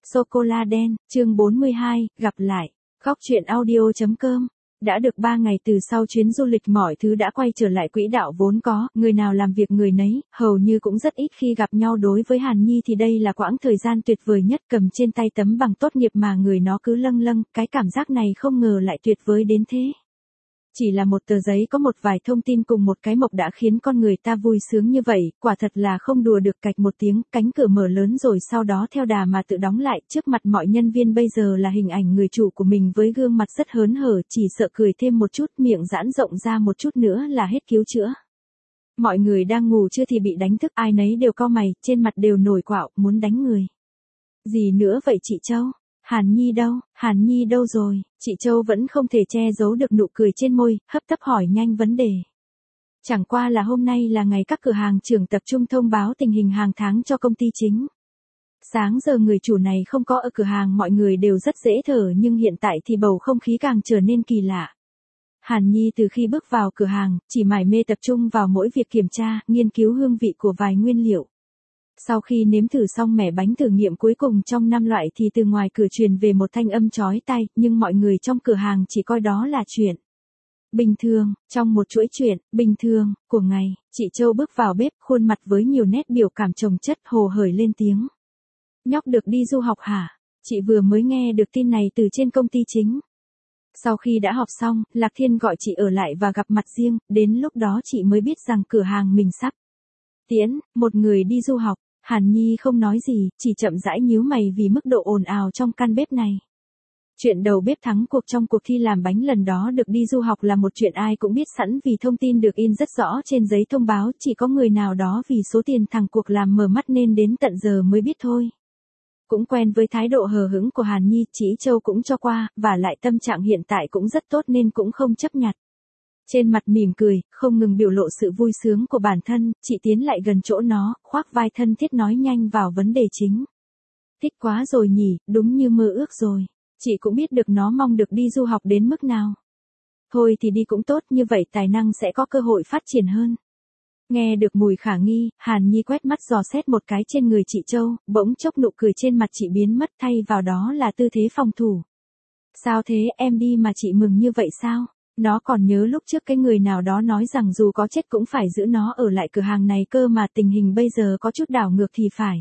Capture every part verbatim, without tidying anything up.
Sô-cô-la đen, chương bốn mươi hai, gặp lại. Góc truyện audio.com. Đã được ba ngày từ sau chuyến du lịch mọi thứ đã quay trở lại quỹ đạo vốn có, người nào làm việc người nấy, hầu như cũng rất ít khi gặp nhau. Đối với Hàn Nhi thì đây là quãng thời gian tuyệt vời nhất, cầm trên tay tấm bằng tốt nghiệp mà người nó cứ lâng lâng, cái cảm giác này không ngờ lại tuyệt vời đến thế. Chỉ là một tờ giấy có một vài thông tin cùng một cái mộc đã khiến con người ta vui sướng như vậy, quả thật là không đùa được. Cạch một tiếng, cánh cửa mở lớn rồi sau đó theo đà mà tự đóng lại, trước mặt mọi nhân viên bây giờ là hình ảnh người chủ của mình với gương mặt rất hớn hở, chỉ sợ cười thêm một chút, miệng giãn rộng ra một chút nữa là hết cứu chữa. Mọi người đang ngủ chưa thì bị đánh thức, ai nấy đều cau mày, trên mặt đều nổi quạo, muốn đánh người. Gì nữa vậy chị Châu? Hàn Nhi đâu, Hàn Nhi đâu rồi? Chị Châu vẫn không thể che giấu được nụ cười trên môi, hấp tấp hỏi nhanh vấn đề. Chẳng qua là hôm nay là ngày các cửa hàng trưởng tập trung thông báo tình hình hàng tháng cho công ty chính. Sáng giờ người chủ này không có ở cửa hàng, mọi người đều rất dễ thở, nhưng hiện tại thì bầu không khí càng trở nên kỳ lạ. Hàn Nhi từ khi bước vào cửa hàng, chỉ mải mê tập trung vào mỗi việc kiểm tra, nghiên cứu hương vị của vài nguyên liệu. Sau khi nếm thử xong mẻ bánh thử nghiệm cuối cùng trong năm loại thì từ ngoài cửa truyền về một thanh âm chói tai, nhưng mọi người trong cửa hàng chỉ coi đó là chuyện bình thường. Trong một chuỗi chuyện bình thường của ngày, chị Châu bước vào bếp, khuôn mặt với nhiều nét biểu cảm chồng chất, hồ hởi lên tiếng. Nhóc được đi du học hả? Chị vừa mới nghe được tin này từ trên công ty chính. Sau khi đã họp xong, Lạc Thiên gọi chị ở lại và gặp mặt riêng, đến lúc đó chị mới biết rằng cửa hàng mình sắp tiễn một người đi du học. Hàn Nhi không nói gì, chỉ chậm rãi nhíu mày vì mức độ ồn ào trong căn bếp này. Chuyện đầu bếp thắng cuộc trong cuộc thi làm bánh lần đó được đi du học là một chuyện ai cũng biết sẵn vì thông tin được in rất rõ trên giấy thông báo, chỉ có người nào đó vì số tiền thằng cuộc làm mờ mắt nên đến tận giờ mới biết thôi. Cũng quen với thái độ hờ hững của Hàn Nhi, chị Châu cũng cho qua, và lại tâm trạng hiện tại cũng rất tốt nên cũng không chấp nhặt. Trên mặt mỉm cười, không ngừng biểu lộ sự vui sướng của bản thân, chị tiến lại gần chỗ nó, khoác vai thân thiết nói nhanh vào vấn đề chính. Thích quá rồi nhỉ, đúng như mơ ước rồi. Chị cũng biết được nó mong được đi du học đến mức nào. Thôi thì đi cũng tốt, như vậy tài năng sẽ có cơ hội phát triển hơn. Nghe được mùi khả nghi, Hàn Nhi quét mắt dò xét một cái trên người chị Châu, bỗng chốc nụ cười trên mặt chị biến mất, thay vào đó là tư thế phòng thủ. Sao thế, em đi mà chị mừng như vậy sao? Nó còn nhớ lúc trước cái người nào đó nói rằng dù có chết cũng phải giữ nó ở lại cửa hàng này cơ mà, tình hình bây giờ có chút đảo ngược thì phải.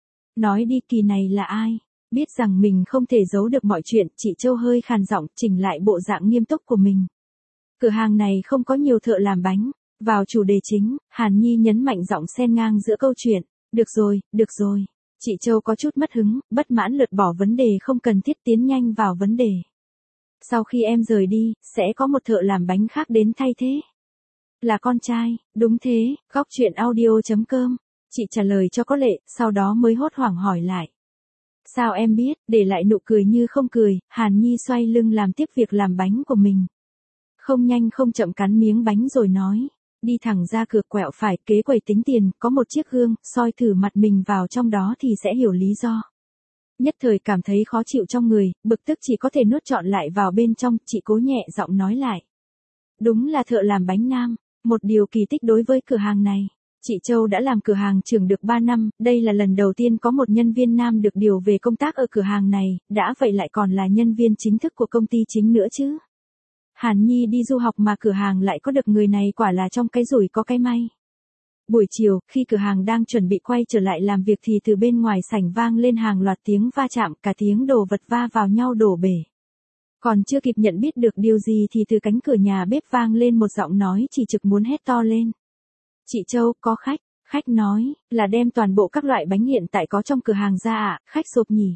Nói đi, kỳ này là ai? Biết rằng mình không thể giấu được mọi chuyện, chị Châu hơi khàn giọng, chỉnh lại bộ dạng nghiêm túc của mình. Cửa hàng này không có nhiều thợ làm bánh. Vào chủ đề chính, Hàn Nhi nhấn mạnh giọng xen ngang giữa câu chuyện. Được rồi, được rồi. Chị Châu có chút mất hứng, bất mãn lượt bỏ vấn đề không cần thiết, tiến nhanh vào vấn đề. Sau khi em rời đi, sẽ có một thợ làm bánh khác đến thay thế. Là con trai, đúng thế, góc truyện audio.com. Chị trả lời cho có lệ, sau đó mới hốt hoảng hỏi lại. Sao em biết? Để lại nụ cười như không cười, Hàn Nhi xoay lưng làm tiếp việc làm bánh của mình. Không nhanh không chậm cắn miếng bánh rồi nói. Đi thẳng ra cửa, quẹo phải, kế quầy tính tiền, có một chiếc gương, soi thử mặt mình vào trong đó thì sẽ hiểu lý do. Nhất thời cảm thấy khó chịu trong người, bực tức chỉ có thể nuốt trọn lại vào bên trong, chị cố nhẹ giọng nói lại. Đúng là thợ làm bánh nam, một điều kỳ tích đối với cửa hàng này. Chị Châu đã làm cửa hàng trưởng được ba năm, đây là lần đầu tiên có một nhân viên nam được điều về công tác ở cửa hàng này, đã vậy lại còn là nhân viên chính thức của công ty chính nữa chứ. Hàn Nhi đi du học mà cửa hàng lại có được người này, quả là trong cái rủi có cái may. Buổi chiều, khi cửa hàng đang chuẩn bị quay trở lại làm việc thì từ bên ngoài sảnh vang lên hàng loạt tiếng va chạm, cả tiếng đồ vật va vào nhau đổ bể. Còn chưa kịp nhận biết được điều gì thì từ cánh cửa nhà bếp vang lên một giọng nói chỉ trực muốn hét to lên. Chị Châu, có khách. Khách nói, là đem toàn bộ các loại bánh hiện tại có trong cửa hàng ra ạ, à, khách sộp nhỉ.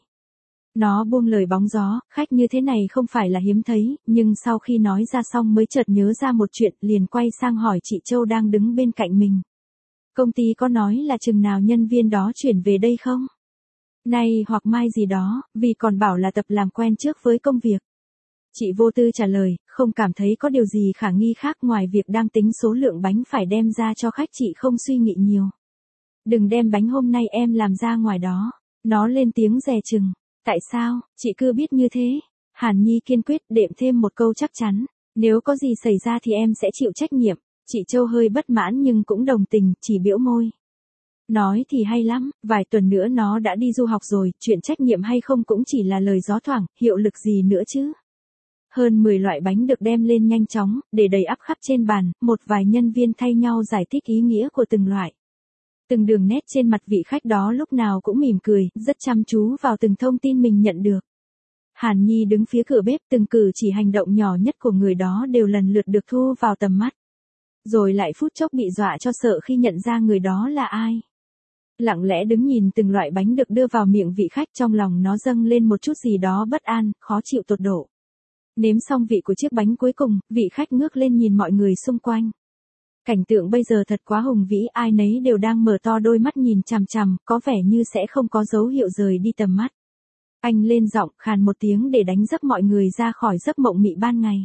Nó buông lời bóng gió, khách như thế này không phải là hiếm thấy, nhưng sau khi nói ra xong mới chợt nhớ ra một chuyện, liền quay sang hỏi chị Châu đang đứng bên cạnh mình. Công ty có nói là chừng nào nhân viên đó chuyển về đây không? Nay hoặc mai gì đó, vì còn bảo là tập làm quen trước với công việc. Chị vô tư trả lời, không cảm thấy có điều gì khả nghi khác ngoài việc đang tính số lượng bánh phải đem ra cho khách, chị không suy nghĩ nhiều. Đừng đem bánh hôm nay em làm ra ngoài đó. Nó lên tiếng dè chừng. Tại sao, chị cứ biết như thế? Hàn Nhi kiên quyết đệm thêm một câu chắc chắn. Nếu có gì xảy ra thì em sẽ chịu trách nhiệm. Chị Châu hơi bất mãn nhưng cũng đồng tình, chỉ bĩu môi. Nói thì hay lắm, vài tuần nữa nó đã đi du học rồi, chuyện trách nhiệm hay không cũng chỉ là lời gió thoảng, hiệu lực gì nữa chứ. Hơn mười loại bánh được đem lên nhanh chóng, để đầy ắp khắp trên bàn, một vài nhân viên thay nhau giải thích ý nghĩa của từng loại. Từng đường nét trên mặt vị khách đó lúc nào cũng mỉm cười, rất chăm chú vào từng thông tin mình nhận được. Hàn Nhi đứng phía cửa bếp, từng cử chỉ hành động nhỏ nhất của người đó đều lần lượt được thu vào tầm mắt. Rồi lại phút chốc bị dọa cho sợ khi nhận ra người đó là ai. Lặng lẽ đứng nhìn từng loại bánh được đưa vào miệng vị khách, trong lòng nó dâng lên một chút gì đó bất an, khó chịu tột độ. Nếm xong vị của chiếc bánh cuối cùng, vị khách ngước lên nhìn mọi người xung quanh. Cảnh tượng bây giờ thật quá hùng vĩ, ai nấy đều đang mở to đôi mắt nhìn chằm chằm, có vẻ như sẽ không có dấu hiệu rời đi tầm mắt. Anh lên giọng khàn một tiếng để đánh giấc mọi người ra khỏi giấc mộng mị ban ngày.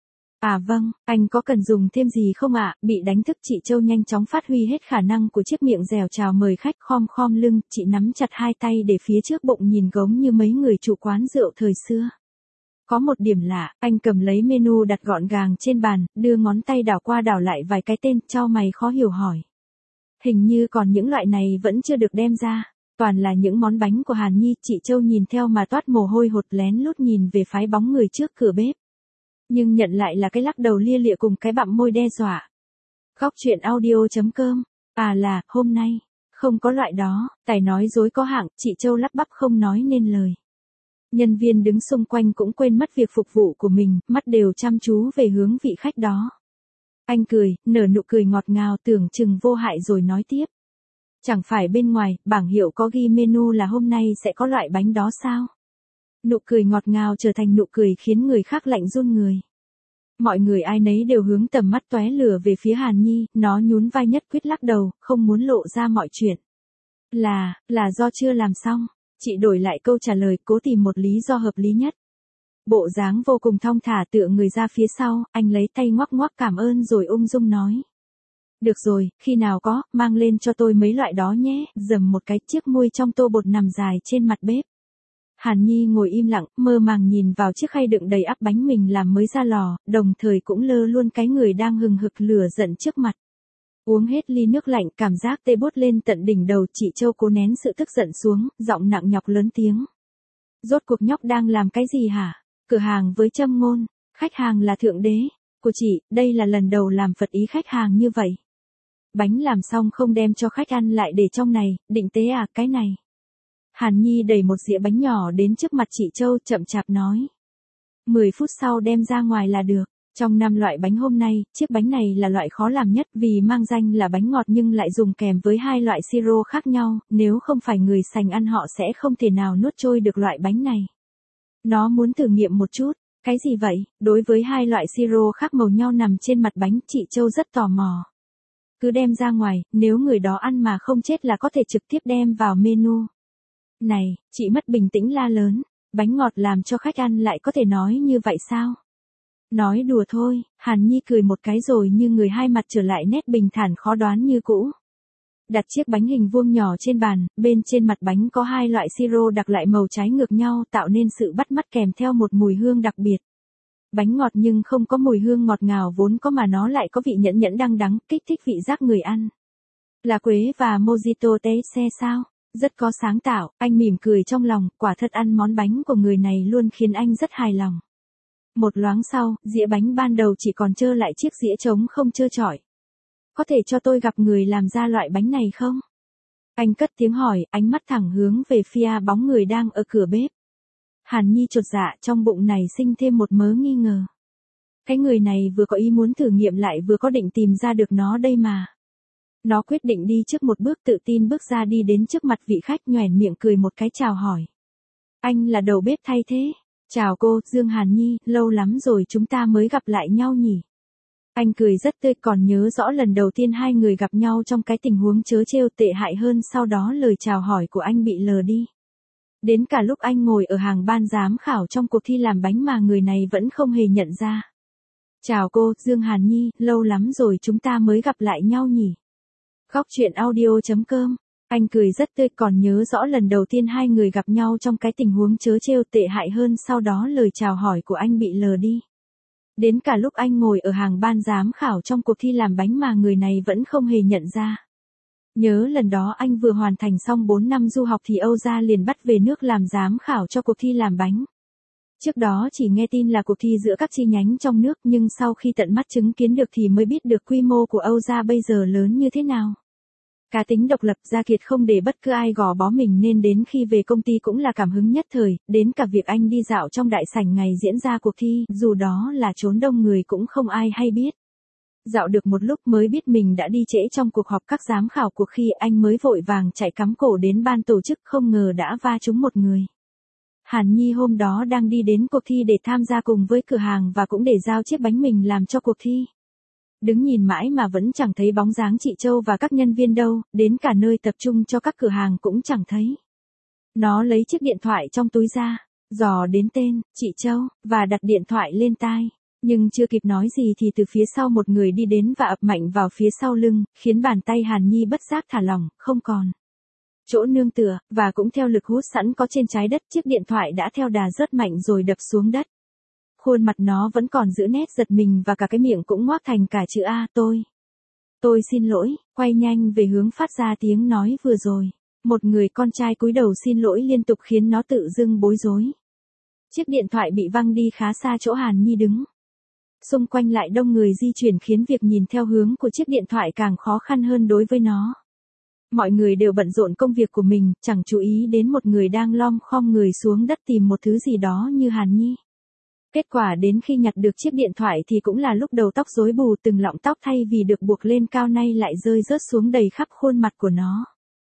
À vâng, anh có cần dùng thêm gì không ạ? Bị đánh thức chị Châu nhanh chóng phát huy hết khả năng của chiếc miệng dẻo chào mời khách, khom khom lưng, chị nắm chặt hai tay để phía trước bụng nhìn gống như mấy người chủ quán rượu thời xưa. Có một điểm lạ, anh cầm lấy menu đặt gọn gàng trên bàn, đưa ngón tay đảo qua đảo lại vài cái tên, chau mày khó hiểu hỏi. Hình như còn những loại này vẫn chưa được đem ra, toàn là những món bánh của Hàn Nhi, chị Châu nhìn theo mà toát mồ hôi hột, lén lút nhìn về phái bóng người trước cửa bếp. Nhưng nhận lại là cái lắc đầu lia lịa cùng cái bặm môi đe dọa. Góc truyện audio chấm com, à là, hôm nay, không có loại đó, tài nói dối có hạng, chị Châu lắp bắp không nói nên lời. Nhân viên đứng xung quanh cũng quên mất việc phục vụ của mình, mắt đều chăm chú về hướng vị khách đó. Anh cười, nở nụ cười ngọt ngào tưởng chừng vô hại rồi nói tiếp. Chẳng phải bên ngoài, bảng hiệu có ghi menu là hôm nay sẽ có loại bánh đó sao? Nụ cười ngọt ngào trở thành nụ cười khiến người khác lạnh run người. Mọi người ai nấy đều hướng tầm mắt tóe lửa về phía Hàn Nhi, nó nhún vai nhất quyết lắc đầu, không muốn lộ ra mọi chuyện. Là, là do chưa làm xong. Chị đổi lại câu trả lời, cố tìm một lý do hợp lý nhất. Bộ dáng vô cùng thong thả tựa người ra phía sau, anh lấy tay ngoắc ngoắc cảm ơn rồi ung dung nói. Được rồi, khi nào có, mang lên cho tôi mấy loại đó nhé, dầm một cái, chiếc muôi trong tô bột nằm dài trên mặt bếp. Hàn Nhi ngồi im lặng, mơ màng nhìn vào chiếc khay đựng đầy ắp bánh mình làm mới ra lò, đồng thời cũng lơ luôn cái người đang hừng hực lửa giận trước mặt. Uống hết ly nước lạnh, cảm giác tê bốt lên tận đỉnh đầu, chị Châu cố nén sự tức giận xuống, giọng nặng nhọc lớn tiếng. Rốt cuộc nhóc đang làm cái gì hả? Cửa hàng với châm ngôn, khách hàng là thượng đế, của chị, đây là lần đầu làm phật ý khách hàng như vậy. Bánh làm xong không đem cho khách ăn lại để trong này, định tế à, cái này. Hàn Nhi đẩy một dĩa bánh nhỏ đến trước mặt chị Châu chậm chạp nói. Mười phút sau đem ra ngoài là được. Trong năm loại bánh hôm nay, chiếc bánh này là loại khó làm nhất vì mang danh là bánh ngọt nhưng lại dùng kèm với hai loại siro khác nhau, nếu không phải người sành ăn họ sẽ không thể nào nuốt trôi được loại bánh này. Nó muốn thử nghiệm một chút, cái gì vậy? Đối với hai loại siro khác màu nhau nằm trên mặt bánh, chị Châu rất tò mò. Cứ đem ra ngoài, nếu người đó ăn mà không chết là có thể trực tiếp đem vào menu. Này, chị mất bình tĩnh la lớn, bánh ngọt làm cho khách ăn lại có thể nói như vậy sao? Nói đùa thôi, Hàn Nhi cười một cái rồi như người hai mặt trở lại nét bình thản khó đoán như cũ. Đặt chiếc bánh hình vuông nhỏ trên bàn, bên trên mặt bánh có hai loại siro đặc lại màu trái ngược nhau tạo nên sự bắt mắt kèm theo một mùi hương đặc biệt. Bánh ngọt nhưng không có mùi hương ngọt ngào vốn có mà nó lại có vị nhẫn nhẫn đắng đắng, kích thích vị giác người ăn. Là quế và mojito té xe sao? Rất có sáng tạo, anh mỉm cười trong lòng, quả thật ăn món bánh của người này luôn khiến anh rất hài lòng. Một loáng sau, dĩa bánh ban đầu chỉ còn trơ lại chiếc dĩa trống không trơ trọi. Có thể cho tôi gặp người làm ra loại bánh này không? Anh cất tiếng hỏi, ánh mắt thẳng hướng về phía bóng người đang ở cửa bếp. Hàn Nhi chột dạ, trong bụng này sinh thêm một mớ nghi ngờ. Cái người này vừa có ý muốn thử nghiệm lại vừa có định tìm ra được nó đây mà. Nó quyết định đi trước một bước, tự tin bước ra đi đến trước mặt vị khách, nhoẻn miệng cười một cái chào hỏi. Anh là đầu bếp thay thế. Chào cô, Dương Hàn Nhi, lâu lắm rồi chúng ta mới gặp lại nhau nhỉ. Anh cười rất tươi, còn nhớ rõ lần đầu tiên hai người gặp nhau trong cái tình huống trớ trêu tệ hại hơn, sau đó lời chào hỏi của anh bị lờ đi. Đến cả lúc anh ngồi ở hàng ban giám khảo trong cuộc thi làm bánh mà người này vẫn không hề nhận ra. Chào cô, Dương Hàn Nhi, lâu lắm rồi chúng ta mới gặp lại nhau nhỉ. Góc truyện audio chấm com. Anh cười rất tươi, còn nhớ rõ lần đầu tiên hai người gặp nhau trong cái tình huống trớ trêu tệ hại hơn, sau đó lời chào hỏi của anh bị lờ đi. Đến cả lúc anh ngồi ở hàng ban giám khảo trong cuộc thi làm bánh mà người này vẫn không hề nhận ra. Nhớ lần đó anh vừa hoàn thành xong bốn năm du học thì Âu gia liền bắt về nước làm giám khảo cho cuộc thi làm bánh. Trước đó chỉ nghe tin là cuộc thi giữa các chi nhánh trong nước, nhưng sau khi tận mắt chứng kiến được thì mới biết được quy mô của Âu gia bây giờ lớn như thế nào. Cá tính độc lập, Gia Kiệt không để bất cứ ai gò bó mình nên đến khi về công ty cũng là cảm hứng nhất thời, đến cả việc anh đi dạo trong đại sảnh ngày diễn ra cuộc thi, dù đó là chốn đông người cũng không ai hay biết. Dạo được một lúc mới biết mình đã đi trễ trong cuộc họp các giám khảo cuộc thi, anh mới vội vàng chạy cắm cổ đến ban tổ chức, không ngờ đã va trúng một người. Hàn Nhi hôm đó đang đi đến cuộc thi để tham gia cùng với cửa hàng và cũng để giao chiếc bánh mình làm cho cuộc thi. Đứng nhìn mãi mà vẫn chẳng thấy bóng dáng chị Châu và các nhân viên đâu, đến cả nơi tập trung cho các cửa hàng cũng chẳng thấy. Nó lấy chiếc điện thoại trong túi ra, dò đến tên, chị Châu, và đặt điện thoại lên tai. Nhưng chưa kịp nói gì thì từ phía sau một người đi đến và ập mạnh vào phía sau lưng, khiến bàn tay Hàn Nhi bất giác thả lỏng, không còn chỗ nương tựa, và cũng theo lực hút sẵn có trên trái đất, chiếc điện thoại đã theo đà rớt mạnh rồi đập xuống đất. Khuôn mặt nó vẫn còn giữ nét giật mình và cả cái miệng cũng ngoác thành cả chữ A, tôi. Tôi xin lỗi, quay nhanh về hướng phát ra tiếng nói vừa rồi. Một người con trai cúi đầu xin lỗi liên tục khiến nó tự dưng bối rối. Chiếc điện thoại bị văng đi khá xa chỗ Hàn Nhi đứng. Xung quanh lại đông người di chuyển khiến việc nhìn theo hướng của chiếc điện thoại càng khó khăn hơn đối với nó. Mọi người đều bận rộn công việc của mình, chẳng chú ý đến một người đang lom khom người xuống đất tìm một thứ gì đó như Hàn Nhi. Kết quả đến khi nhặt được chiếc điện thoại thì cũng là lúc đầu tóc rối bù, từng lọng tóc thay vì được buộc lên cao nay lại rơi rớt xuống đầy khắp khuôn mặt của nó.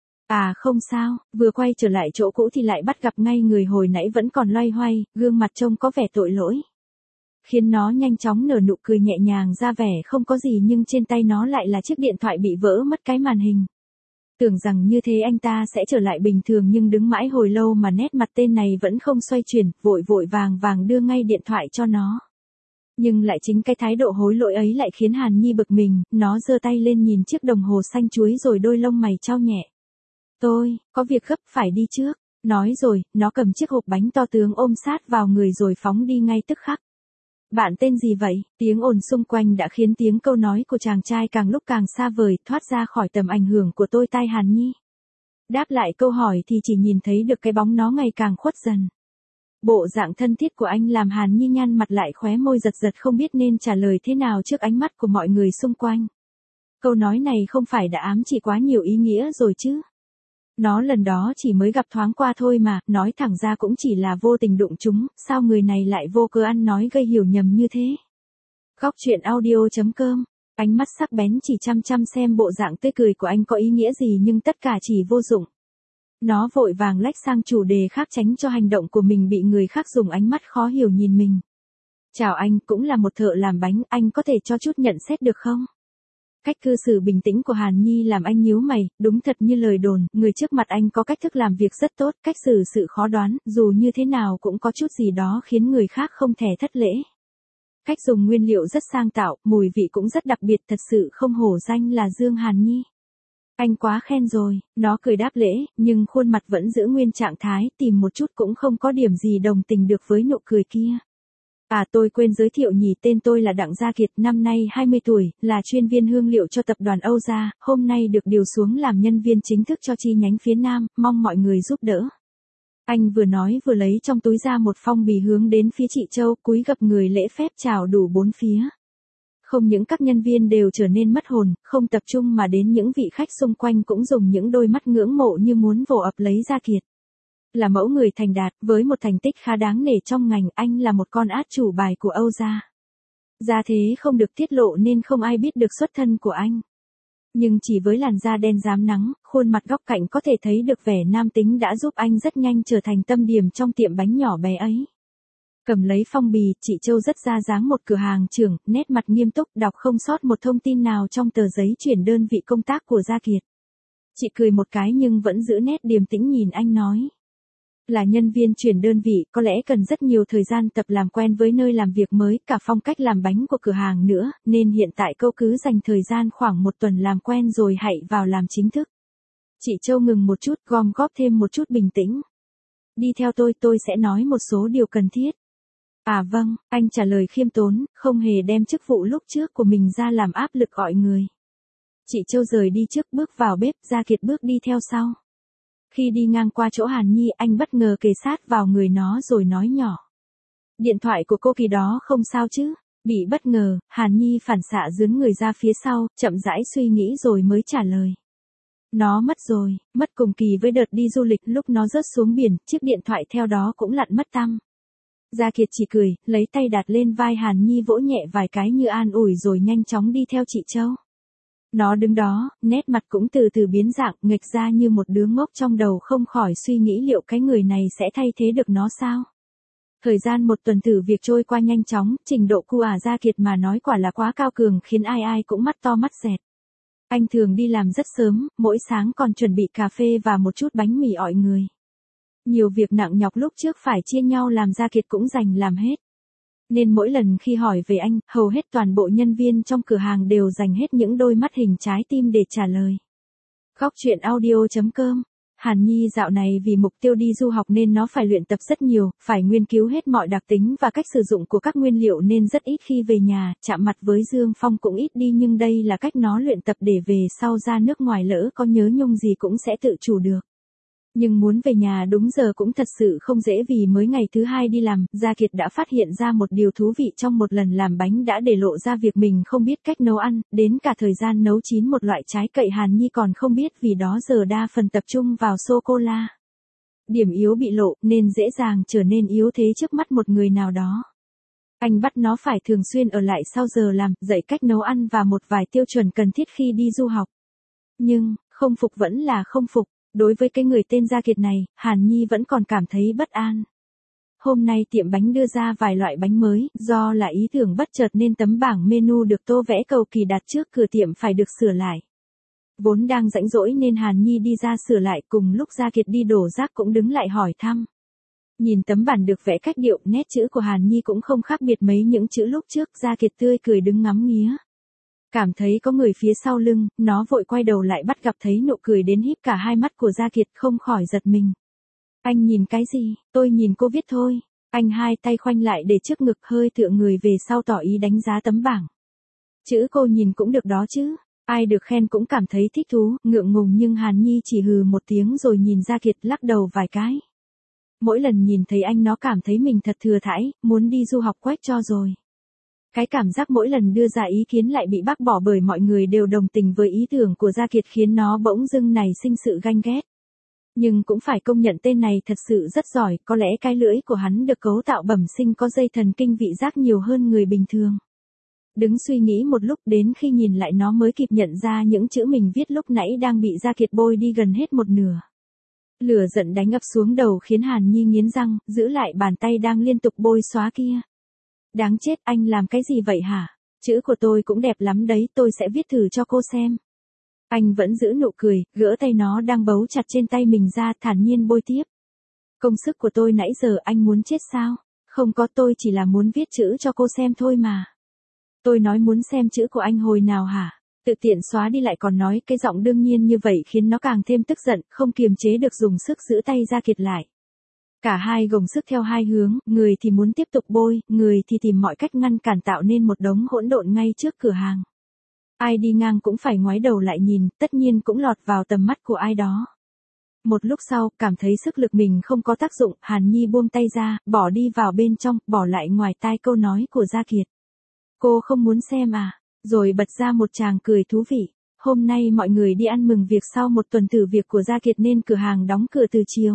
À không sao, vừa quay trở lại chỗ cũ thì lại bắt gặp ngay người hồi nãy vẫn còn loay hoay, gương mặt trông có vẻ tội lỗi. Khiến nó nhanh chóng nở nụ cười nhẹ nhàng ra vẻ không có gì, nhưng trên tay nó lại là chiếc điện thoại bị vỡ mất cái màn hình. Tưởng rằng như thế anh ta sẽ trở lại bình thường nhưng đứng mãi hồi lâu mà nét mặt tên này vẫn không xoay chuyển, vội vội vàng vàng đưa ngay điện thoại cho nó. Nhưng lại chính cái thái độ hối lỗi ấy lại khiến Hàn Nhi bực mình, nó giơ tay lên nhìn chiếc đồng hồ xanh chuối rồi đôi lông mày chau nhẹ. Tôi, có việc gấp phải đi trước. Nói rồi, nó cầm chiếc hộp bánh to tướng ôm sát vào người rồi phóng đi ngay tức khắc. Bạn tên gì vậy? Tiếng ồn xung quanh đã khiến tiếng câu nói của chàng trai càng lúc càng xa vời, thoát ra khỏi tầm ảnh hưởng của tôi tai Hàn Nhi. Đáp lại câu hỏi thì chỉ nhìn thấy được cái bóng nó ngày càng khuất dần. Bộ dạng thân thiết của anh làm Hàn Nhi nhăn mặt lại, khóe môi giật giật không biết nên trả lời thế nào trước ánh mắt của mọi người xung quanh. Câu nói này không phải đã ám chỉ quá nhiều ý nghĩa rồi chứ? Nó lần đó chỉ mới gặp thoáng qua thôi mà, nói thẳng ra cũng chỉ là vô tình đụng chúng, sao người này lại vô cớ ăn nói gây hiểu nhầm như thế. Góc truyện audio chấm com, ánh mắt sắc bén chỉ chăm chăm xem bộ dạng tươi cười của anh có ý nghĩa gì nhưng tất cả chỉ vô dụng. Nó vội vàng lách sang chủ đề khác tránh cho hành động của mình bị người khác dùng ánh mắt khó hiểu nhìn mình. Chào anh, cũng là một thợ làm bánh, anh có thể cho chút nhận xét được không? Cách cư xử bình tĩnh của Hàn Nhi làm anh nhíu mày, đúng thật như lời đồn, người trước mặt anh có cách thức làm việc rất tốt, cách xử sự khó đoán, dù như thế nào cũng có chút gì đó khiến người khác không thể thất lễ. Cách dùng nguyên liệu rất sang tạo, mùi vị cũng rất đặc biệt, thật sự không hổ danh là Dương Hàn Nhi. Anh quá khen rồi, nó cười đáp lễ, nhưng khuôn mặt vẫn giữ nguyên trạng thái, tìm một chút cũng không có điểm gì đồng tình được với nụ cười kia. À tôi quên giới thiệu nhỉ, tên tôi là Đặng Gia Kiệt, năm nay hai mươi tuổi, là chuyên viên hương liệu cho tập đoàn Âu Gia, hôm nay được điều xuống làm nhân viên chính thức cho chi nhánh phía Nam, mong mọi người giúp đỡ. Anh vừa nói vừa lấy trong túi ra một phong bì hướng đến phía chị Châu, cúi gập người lễ phép chào đủ bốn phía. Không những các nhân viên đều trở nên mất hồn, không tập trung mà đến những vị khách xung quanh cũng dùng những đôi mắt ngưỡng mộ như muốn vồ ập lấy Gia Kiệt. Là mẫu người thành đạt, với một thành tích khá đáng nể trong ngành, anh là một con át chủ bài của Âu Gia. Gia thế không được tiết lộ nên không ai biết được xuất thân của anh. Nhưng chỉ với làn da đen rám nắng, khuôn mặt góc cạnh có thể thấy được vẻ nam tính đã giúp anh rất nhanh trở thành tâm điểm trong tiệm bánh nhỏ bé ấy. Cầm lấy phong bì, chị Châu rất ra dáng một cửa hàng trưởng, nét mặt nghiêm túc, đọc không sót một thông tin nào trong tờ giấy chuyển đơn vị công tác của Gia Kiệt. Chị cười một cái nhưng vẫn giữ nét điềm tĩnh nhìn anh nói. Là nhân viên chuyển đơn vị, có lẽ cần rất nhiều thời gian tập làm quen với nơi làm việc mới, cả phong cách làm bánh của cửa hàng nữa, nên hiện tại cô cứ dành thời gian khoảng một tuần làm quen rồi hãy vào làm chính thức. Chị Châu ngừng một chút, gom góp thêm một chút bình tĩnh. Đi theo tôi, tôi sẽ nói một số điều cần thiết. À vâng, anh trả lời khiêm tốn, không hề đem chức vụ lúc trước của mình ra làm áp lực gọi người. Chị Châu rời đi trước bước vào bếp, Gia Kiệt bước đi theo sau. Khi đi ngang qua chỗ Hàn Nhi, anh bất ngờ kề sát vào người nó rồi nói nhỏ. Điện thoại của cô Kỳ đó không sao chứ? Bị bất ngờ, Hàn Nhi phản xạ dướn người ra phía sau, chậm rãi suy nghĩ rồi mới trả lời. Nó mất rồi, mất cùng kỳ với đợt đi du lịch, lúc nó rớt xuống biển, chiếc điện thoại theo đó cũng lặn mất tăm. Gia Kiệt chỉ cười, lấy tay đặt lên vai Hàn Nhi vỗ nhẹ vài cái như an ủi rồi nhanh chóng đi theo chị Châu. Nó đứng đó, nét mặt cũng từ từ biến dạng, nghịch ra như một đứa ngốc, trong đầu không khỏi suy nghĩ liệu cái người này sẽ thay thế được nó sao. Thời gian một tuần thử việc trôi qua nhanh chóng, trình độ cu ả Gia Kiệt mà nói quả là quá cao cường, khiến ai ai cũng mắt to mắt dẹt. Anh thường đi làm rất sớm, mỗi sáng còn chuẩn bị cà phê và một chút bánh mì ọi người. Nhiều việc nặng nhọc lúc trước phải chia nhau làm, Gia Kiệt cũng dành làm hết. Nên mỗi lần khi hỏi về anh, hầu hết toàn bộ nhân viên trong cửa hàng đều dành hết những đôi mắt hình trái tim để trả lời. Góc truyện audio chấm com. Hàn Nhi dạo này vì mục tiêu đi du học nên nó phải luyện tập rất nhiều, phải nghiên cứu hết mọi đặc tính và cách sử dụng của các nguyên liệu nên rất ít khi về nhà, chạm mặt với Dương Phong cũng ít đi, nhưng đây là cách nó luyện tập để về sau ra nước ngoài lỡ có nhớ nhung gì cũng sẽ tự chủ được. Nhưng muốn về nhà đúng giờ cũng thật sự không dễ, vì mới ngày thứ hai đi làm, Gia Kiệt đã phát hiện ra một điều thú vị. Trong một lần làm bánh đã để lộ ra việc mình không biết cách nấu ăn, đến cả thời gian nấu chín một loại trái cậy Hàn Nhi còn không biết, vì đó giờ đa phần tập trung vào sô-cô-la. Điểm yếu bị lộ nên dễ dàng trở nên yếu thế trước mắt một người nào đó. Anh bắt nó phải thường xuyên ở lại sau giờ làm, dạy cách nấu ăn và một vài tiêu chuẩn cần thiết khi đi du học. Nhưng, không phục vẫn là không phục. Đối với cái người tên Gia Kiệt này, Hàn Nhi vẫn còn cảm thấy bất an. Hôm nay tiệm bánh đưa ra vài loại bánh mới, do là ý tưởng bất chợt nên tấm bảng menu được tô vẽ cầu kỳ đặt trước cửa tiệm phải được sửa lại. Vốn đang rãnh rỗi nên Hàn Nhi đi ra sửa lại, cùng lúc Gia Kiệt đi đổ rác cũng đứng lại hỏi thăm. Nhìn tấm bản được vẽ cách điệu, nét chữ của Hàn Nhi cũng không khác biệt mấy những chữ lúc trước, Gia Kiệt tươi cười đứng ngắm nghía. Cảm thấy có người phía sau lưng, nó vội quay đầu lại, bắt gặp thấy nụ cười đến híp cả hai mắt của Gia Kiệt, không khỏi giật mình. Anh nhìn cái gì? Tôi nhìn cô viết thôi. Anh hai tay khoanh lại để trước ngực, hơi tựa người về sau tỏ ý đánh giá tấm bảng. Chữ cô nhìn cũng được đó chứ. Ai được khen cũng cảm thấy thích thú, ngượng ngùng, nhưng Hàn Nhi chỉ hừ một tiếng rồi nhìn Gia Kiệt lắc đầu vài cái. Mỗi lần nhìn thấy anh nó cảm thấy mình thật thừa thãi, muốn đi du học quét cho rồi. Cái cảm giác mỗi lần đưa ra ý kiến lại bị bác bỏ bởi mọi người đều đồng tình với ý tưởng của Gia Kiệt khiến nó bỗng dưng nảy sinh sự ganh ghét. Nhưng cũng phải công nhận tên này thật sự rất giỏi, có lẽ cái lưỡi của hắn được cấu tạo bẩm sinh, có dây thần kinh vị giác nhiều hơn người bình thường. Đứng suy nghĩ một lúc, đến khi nhìn lại nó mới kịp nhận ra những chữ mình viết lúc nãy đang bị Gia Kiệt bôi đi gần hết một nửa. Lửa giận đánh ập xuống đầu khiến Hàn Nhi nghiến răng, giữ lại bàn tay đang liên tục bôi xóa kia. Đáng chết, anh làm cái gì vậy hả? Chữ của tôi cũng đẹp lắm đấy, tôi sẽ viết thử cho cô xem. Anh vẫn giữ nụ cười, gỡ tay nó đang bấu chặt trên tay mình ra, thản nhiên bôi tiếp. Công sức của tôi nãy giờ anh muốn chết sao? Không có, tôi chỉ là muốn viết chữ cho cô xem thôi mà. Tôi nói muốn xem chữ của anh hồi nào hả? Tự tiện xóa đi lại còn nói cái giọng đương nhiên như vậy khiến nó càng thêm tức giận, không kiềm chế được dùng sức giữ tay Gia Kiệt lại. Cả hai gồng sức theo hai hướng, người thì muốn tiếp tục bôi, người thì tìm mọi cách ngăn cản, tạo nên một đống hỗn độn ngay trước cửa hàng. Ai đi ngang cũng phải ngoái đầu lại nhìn, tất nhiên cũng lọt vào tầm mắt của ai đó. Một lúc sau, cảm thấy sức lực mình không có tác dụng, Hàn Nhi buông tay ra, bỏ đi vào bên trong, bỏ lại ngoài tai câu nói của Gia Kiệt. Cô không muốn xem à? Rồi bật ra một tràng cười thú vị. Hôm nay mọi người đi ăn mừng việc sau một tuần thử việc của Gia Kiệt nên cửa hàng đóng cửa từ chiều.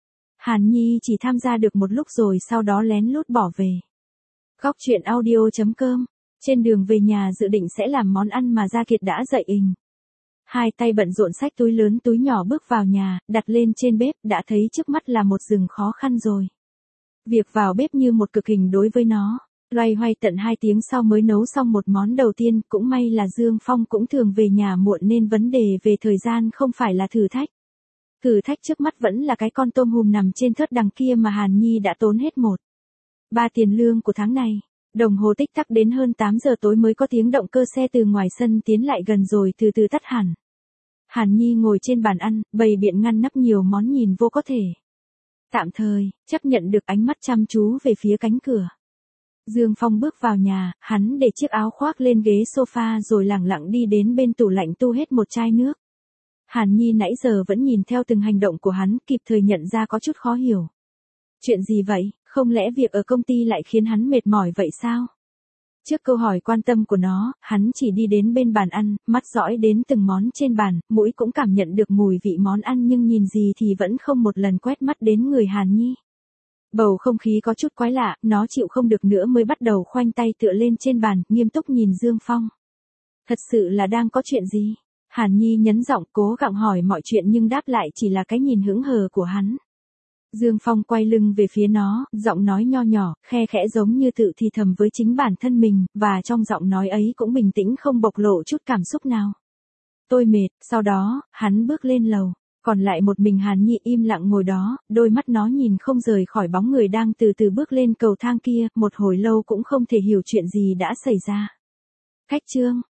Hàn Nhi chỉ tham gia được một lúc rồi sau đó lén lút bỏ về. Góc truyện audio chấm com. Trên đường về nhà dự định sẽ làm món ăn mà Gia Kiệt đã dạy ình. Hai tay bận rộn xách túi lớn túi nhỏ bước vào nhà, đặt lên trên bếp, đã thấy trước mắt là một rừng khó khăn rồi. Việc vào bếp như một cực hình đối với nó. Loay hoay tận hai tiếng sau mới nấu xong một món đầu tiên, cũng may là Dương Phong cũng thường về nhà muộn nên vấn đề về thời gian không phải là thử thách. Thử thách trước mắt vẫn là cái con tôm hùm nằm trên thớt đằng kia mà Hàn Nhi đã tốn hết một ba tiền lương của tháng này. Đồng hồ tích tắc đến hơn tám giờ tối mới có tiếng động cơ xe từ ngoài sân tiến lại gần rồi từ từ tắt hẳn. Hàn Nhi ngồi trên bàn ăn, bày biện ngăn nắp nhiều món nhìn vô có thể. Tạm thời, chấp nhận được ánh mắt chăm chú về phía cánh cửa. Dương Phong bước vào nhà, hắn để chiếc áo khoác lên ghế sofa rồi lẳng lặng đi đến bên tủ lạnh tu hết một chai nước. Hàn Nhi nãy giờ vẫn nhìn theo từng hành động của hắn, kịp thời nhận ra có chút khó hiểu. Chuyện gì vậy, không lẽ việc ở công ty lại khiến hắn mệt mỏi vậy sao? Trước câu hỏi quan tâm của nó, hắn chỉ đi đến bên bàn ăn, mắt dõi đến từng món trên bàn, mũi cũng cảm nhận được mùi vị món ăn nhưng nhìn gì thì vẫn không một lần quét mắt đến người Hàn Nhi. Bầu không khí có chút quái lạ, nó chịu không được nữa mới bắt đầu khoanh tay tựa lên trên bàn, nghiêm túc nhìn Dương Phong. Thật sự là đang có chuyện gì? Hàn Nhi nhấn giọng cố gắng hỏi mọi chuyện nhưng đáp lại chỉ là cái nhìn hững hờ của hắn. Dương Phong quay lưng về phía nó, giọng nói nho nhỏ, khe khẽ giống như tự thì thầm với chính bản thân mình, và trong giọng nói ấy cũng bình tĩnh không bộc lộ chút cảm xúc nào. Tôi mệt, sau đó, hắn bước lên lầu, còn lại một mình Hàn Nhi im lặng ngồi đó, đôi mắt nó nhìn không rời khỏi bóng người đang từ từ bước lên cầu thang kia, một hồi lâu cũng không thể hiểu chuyện gì đã xảy ra. Khách trương,